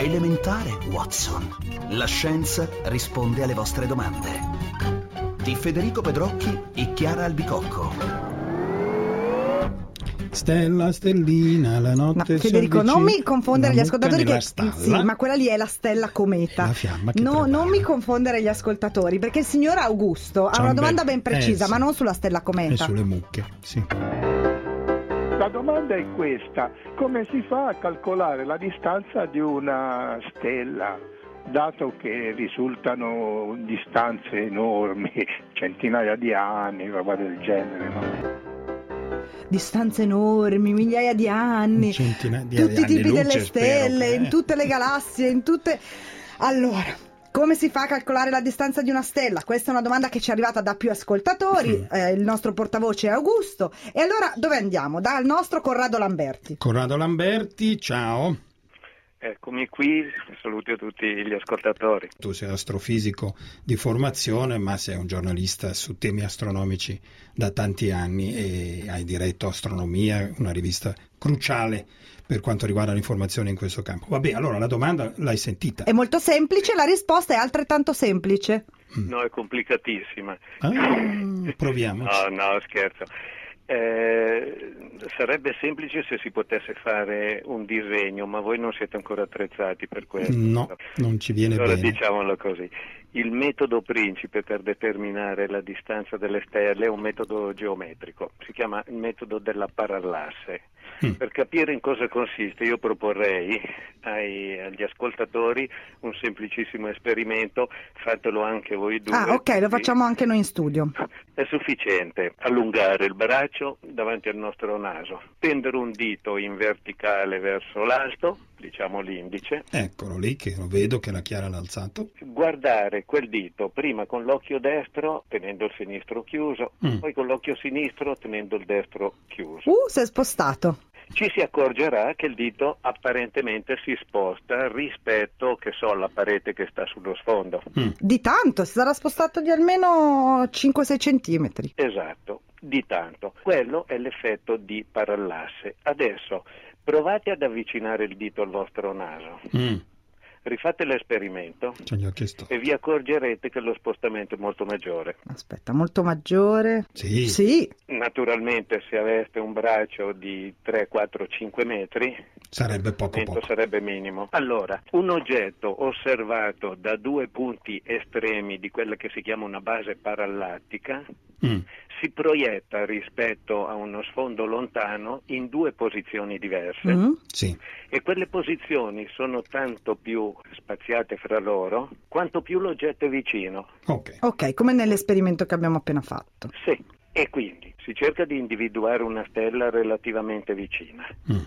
Elementare, Watson. La scienza risponde alle vostre domande. Di Federico Pedrocchi e Chiara Albicocco. Stella, stellina, la notte. No, Federico, non mi confondere gli ascoltatori che stalla. sì, ma quella lì è la stella cometa. La fiamma che No, prepara. non mi confondere gli ascoltatori, perché il signor Augusto ha una domanda ben precisa, sì. ma non sulla stella E cometa. sulle mucche, sì. La domanda è questa: come si fa a calcolare la distanza di una stella, dato che risultano distanze enormi, centinaia di anni, roba del genere, no? Distanze enormi, migliaia di anni, Centinaia di tutti i anni tipi luce, delle stelle, spero che- in tutte le galassie, in tutte... Allora, come si fa a calcolare la distanza di una stella? Questa è una domanda che ci è arrivata da più ascoltatori, il nostro portavoce è Augusto. E allora dove andiamo? Dal nostro Corrado Lamberti. Corrado Lamberti, ciao. Eccomi qui, saluto a tutti gli ascoltatori. Tu sei astrofisico di formazione, ma sei un giornalista su temi astronomici da tanti anni e hai diretto Astronomia, una rivista cruciale per quanto riguarda l'informazione in questo campo. Vabbè, allora la domanda l'hai sentita. È molto semplice, la risposta è altrettanto semplice. No, è complicatissima. Proviamoci. No, scherzo. Sarebbe semplice se si potesse fare un disegno, ma voi non siete ancora attrezzati per questo. No, non ci viene Allora bene. diciamolo così. Il metodo principe per determinare la distanza delle stelle è un metodo geometrico, si chiama il metodo della parallasse. Per capire in cosa consiste, io proporrei agli ascoltatori un semplicissimo esperimento, fatelo anche voi due. Ah, ok, lo facciamo anche noi in studio. È sufficiente allungare il braccio davanti al nostro naso, tendere un dito in verticale verso l'alto, diciamo l'indice, Eccolo lì, che lo vedo che la Chiara l'ha alzato. guardare quel dito prima con l'occhio destro tenendo il sinistro chiuso, poi con l'occhio sinistro tenendo il destro chiuso. Si è spostato. Ci si accorgerà che il dito apparentemente si sposta rispetto, che so, alla parete che sta sullo sfondo. Di tanto, si sarà spostato di almeno 5-6 centimetri. Esatto, di tanto. Quello è l'effetto di parallasse. Adesso provate ad avvicinare il dito al vostro naso. Rifate l'esperimento Ce gli ho chiesto. e vi accorgerete che lo spostamento è molto maggiore. Aspetta, molto maggiore. Sì. Sì. Naturalmente se aveste un braccio di 3, 4, 5 metri, Sarebbe poco il poco. sarebbe minimo. Allora, un oggetto osservato da due punti estremi di quella che si chiama una base parallattica si proietta rispetto a uno sfondo lontano in due posizioni diverse. Sì. E quelle posizioni sono tanto più spaziate fra loro quanto più l'oggetto è vicino. Ok, come nell'esperimento che abbiamo appena fatto. Sì. E quindi si cerca di individuare una stella relativamente vicina.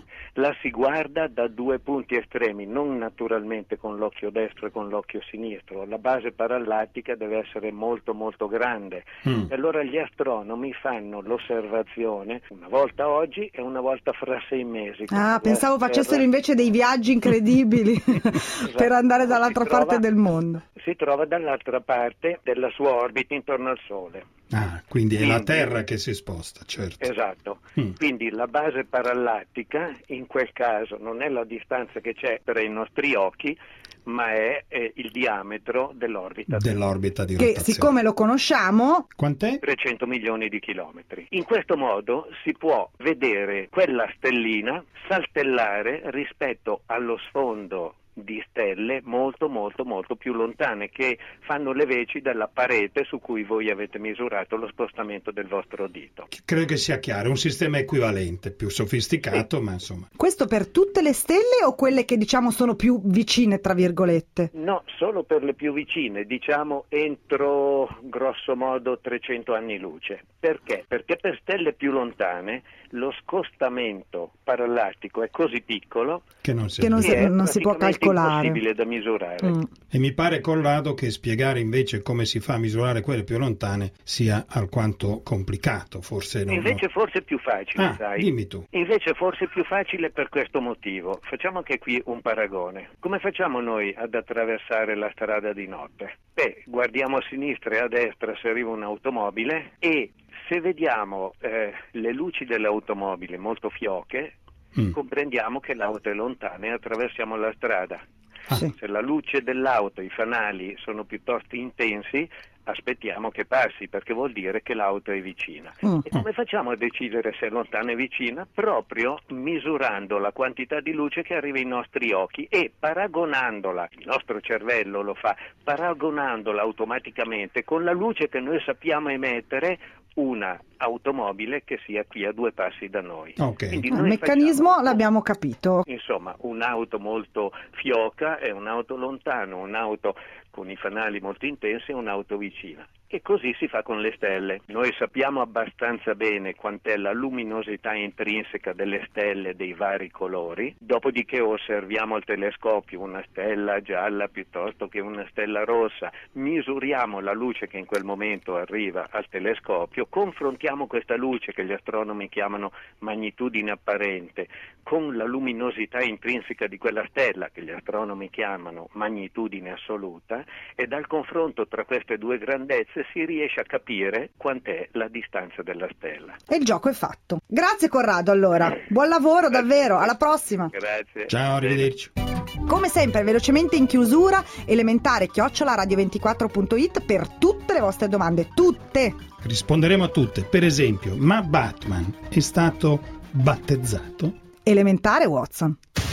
La si guarda da due punti estremi, non naturalmente con l'occhio destro e con l'occhio sinistro. La base parallattica deve essere molto molto grande. E allora gli astronomi fanno l'osservazione una volta oggi e una volta fra 6 mesi. Ah, pensavo facessero invece dei viaggi incredibili per andare dall'altra parte del mondo. Si trova dall'altra parte della sua orbita intorno al Sole. Ah, quindi è la Terra che si sposta, certo. Esatto, quindi la base parallattica in quel caso non è la distanza che c'è per i nostri occhi, ma è il diametro dell'orbita di Che rotazione. siccome lo conosciamo, Quant'è? 300 milioni di chilometri. In questo modo si può vedere quella stellina saltellare rispetto allo sfondo di stelle molto molto molto più lontane che fanno le veci della parete su cui voi avete misurato lo spostamento del vostro dito. Credo che sia chiaro, è un sistema equivalente, più sofisticato, ma insomma. questo per tutte le stelle o quelle che diciamo sono più vicine, tra virgolette? No, solo per le più vicine, diciamo entro grosso modo 300 anni luce. Perché? Perché per stelle più lontane lo scostamento parallattico è così piccolo Che non si Che non si- che è non si può praticamente calcolare. impossibile da misurare. E mi pare, Corrado, che spiegare invece come si fa a misurare quelle più lontane sia alquanto complicato, forse non. Invece forse è più facile, sai? Dimmi tu. Invece forse è più facile per questo motivo. Facciamo anche qui un paragone. Come facciamo noi ad attraversare la strada di notte? Guardiamo a sinistra e a destra se arriva un'automobile e se vediamo le luci dell'automobile molto fioche, comprendiamo che l'auto è lontana e attraversiamo la strada. Sì. Se la luce dell'auto, i fanali sono piuttosto intensi, aspettiamo che passi, perché vuol dire che l'auto è vicina. E come facciamo a decidere se è lontana o vicina? Proprio misurando la quantità di luce che arriva ai nostri occhi e paragonandola, il nostro cervello lo fa, paragonandola automaticamente con la luce che noi sappiamo emettere una automobile che sia qui a 2 passi da noi. Okay. Il meccanismo l'abbiamo capito. Insomma, un'auto molto fioca è un'auto lontana, un'auto con i fanali molto intensi è un'auto vicina. E così si fa con le stelle. Noi sappiamo abbastanza bene quant'è la luminosità intrinseca delle stelle dei vari colori, dopodiché osserviamo al telescopio una stella gialla piuttosto che una stella rossa, misuriamo la luce che in quel momento arriva al telescopio, confrontiamo questa luce che gli astronomi chiamano magnitudine apparente con la luminosità intrinseca di quella stella che gli astronomi chiamano magnitudine assoluta, e dal confronto tra queste due grandezze si riesce a capire quant'è la distanza della stella. E il gioco è fatto. Grazie Corrado, allora. Buon lavoro davvero, alla prossima. Grazie. Ciao, arrivederci. Come sempre, velocemente in chiusura, elementare@radio24.it per tutte le vostre domande, tutte. Risponderemo a tutte. Per esempio, ma Batman è stato battezzato? Elementare, Watson.